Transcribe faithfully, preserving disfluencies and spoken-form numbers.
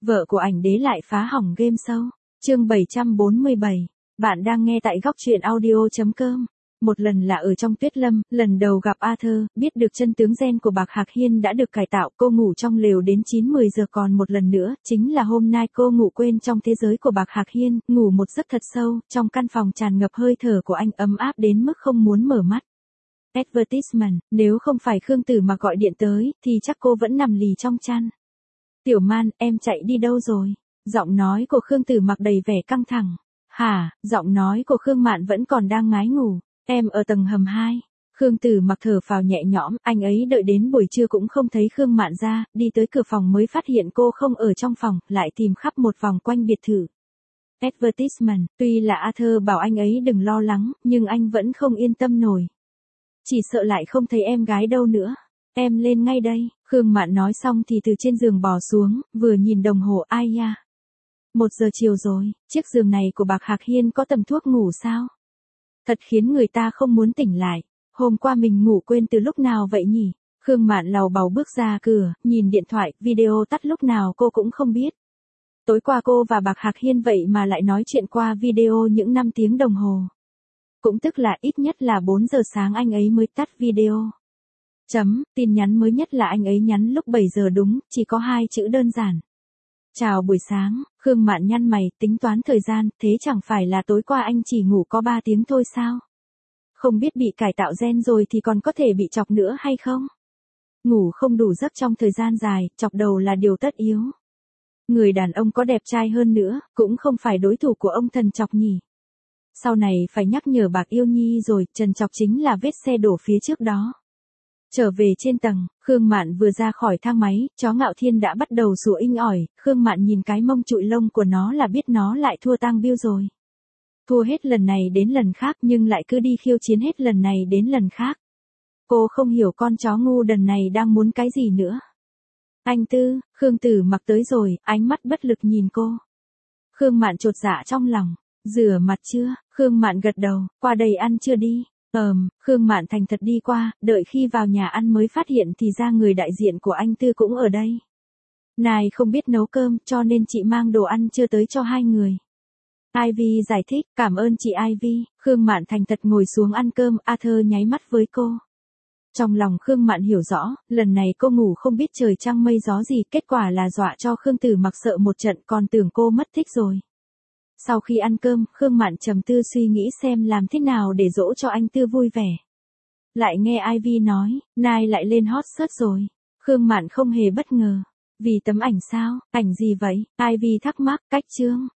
Vợ của ảnh đế lại phá hỏng game show. Chương bảy trăm bốn mươi bảy. Bạn đang nghe tại góc truyện audio.com. Một lần là ở trong tuyết lâm, lần đầu gặp Arthur, biết được chân tướng gen của Bạc Hạc Hiên đã được cải tạo, cô ngủ trong lều đến chín mười giờ. Còn một lần nữa, chính là hôm nay cô ngủ quên trong thế giới của Bạc Hạc Hiên, ngủ một giấc thật sâu, trong căn phòng tràn ngập hơi thở của anh ấm áp đến mức không muốn mở mắt. Advertisement, nếu không phải Khương Tử Mặc gọi điện tới, thì chắc cô vẫn nằm lì trong chăn. Tiểu Man, em chạy đi đâu rồi? Giọng nói của Khương Tử Mặc đầy vẻ căng thẳng. Hả, giọng nói của Khương Mạn vẫn còn đang ngái ngủ. Em ở tầng hầm hai. Khương Tử Mặc thở phào nhẹ nhõm, anh ấy đợi đến buổi trưa cũng không thấy Khương Mạn ra, đi tới cửa phòng mới phát hiện cô không ở trong phòng, lại tìm khắp một vòng quanh biệt thự. Advertisement, tuy là Arthur bảo anh ấy đừng lo lắng, nhưng anh vẫn không yên tâm nổi. Chỉ sợ lại không thấy em gái đâu nữa. Em lên ngay đây. Khương Mạn nói xong thì từ trên giường bò xuống, vừa nhìn đồng hồ, ai nha. Một giờ chiều rồi, chiếc giường này của Bạc Hạc Hiên có tầm thuốc ngủ sao? Thật khiến người ta không muốn tỉnh lại. Hôm qua mình ngủ quên từ lúc nào vậy nhỉ? Khương Mạn làu bàu bước ra cửa, nhìn điện thoại, video tắt lúc nào cô cũng không biết. Tối qua cô và Bạc Hạc Hiên vậy mà lại nói chuyện qua video những năm tiếng đồng hồ. Cũng tức là ít nhất là bốn giờ sáng anh ấy mới tắt video. Chấm, tin nhắn mới nhất là anh ấy nhắn lúc bảy giờ đúng, chỉ có hai chữ đơn giản. Chào buổi sáng. Khương Mạn nhăn mày, tính toán thời gian, thế chẳng phải là tối qua anh chỉ ngủ có ba tiếng thôi sao? Không biết bị cải tạo gen rồi thì còn có thể bị chọc nữa hay không? Ngủ không đủ giấc trong thời gian dài, chọc đầu là điều tất yếu. Người đàn ông có đẹp trai hơn nữa, cũng không phải đối thủ của ông thần chọc nhỉ. Sau này phải nhắc nhở Bạc Yêu Nhi rồi, trần chọc chính là vết xe đổ phía trước đó. Trở về trên tầng, Khương Mạn vừa ra khỏi thang máy, chó Ngạo Thiên đã bắt đầu sủa inh ỏi, Khương Mạn nhìn cái mông trụi lông của nó là biết nó lại thua tang biêu rồi. Thua hết lần này đến lần khác nhưng lại cứ đi khiêu chiến hết lần này đến lần khác. Cô không hiểu con chó ngu đần này đang muốn cái gì nữa. Anh Tư, Khương Tử Mặc tới rồi, ánh mắt bất lực nhìn cô. Khương Mạn chột dạ trong lòng, rửa mặt chưa? Khương Mạn gật đầu, qua đây ăn chưa đi? Ờm, Khương Mạn thành thật đi qua, đợi khi vào nhà ăn mới phát hiện thì ra người đại diện của anh Tư cũng ở đây. Nài không biết nấu cơm cho nên chị mang đồ ăn chưa tới cho hai người. Ivy giải thích, cảm ơn chị Ivy. Khương Mạn thành thật ngồi xuống ăn cơm, Arthur nháy mắt với cô. Trong lòng Khương Mạn hiểu rõ, lần này cô ngủ không biết trời trăng mây gió gì, kết quả là dọa cho Khương Tử Mặc sợ một trận còn tưởng cô mất tích rồi. Sau khi ăn cơm, Khương Mạn trầm tư suy nghĩ xem làm thế nào để dỗ cho anh Tư vui vẻ. Lại nghe Ivy nói, Nai lại lên hot search rồi. Khương Mạn không hề bất ngờ. Vì tấm ảnh sao? Ảnh gì vậy? Ivy thắc mắc, cách chương.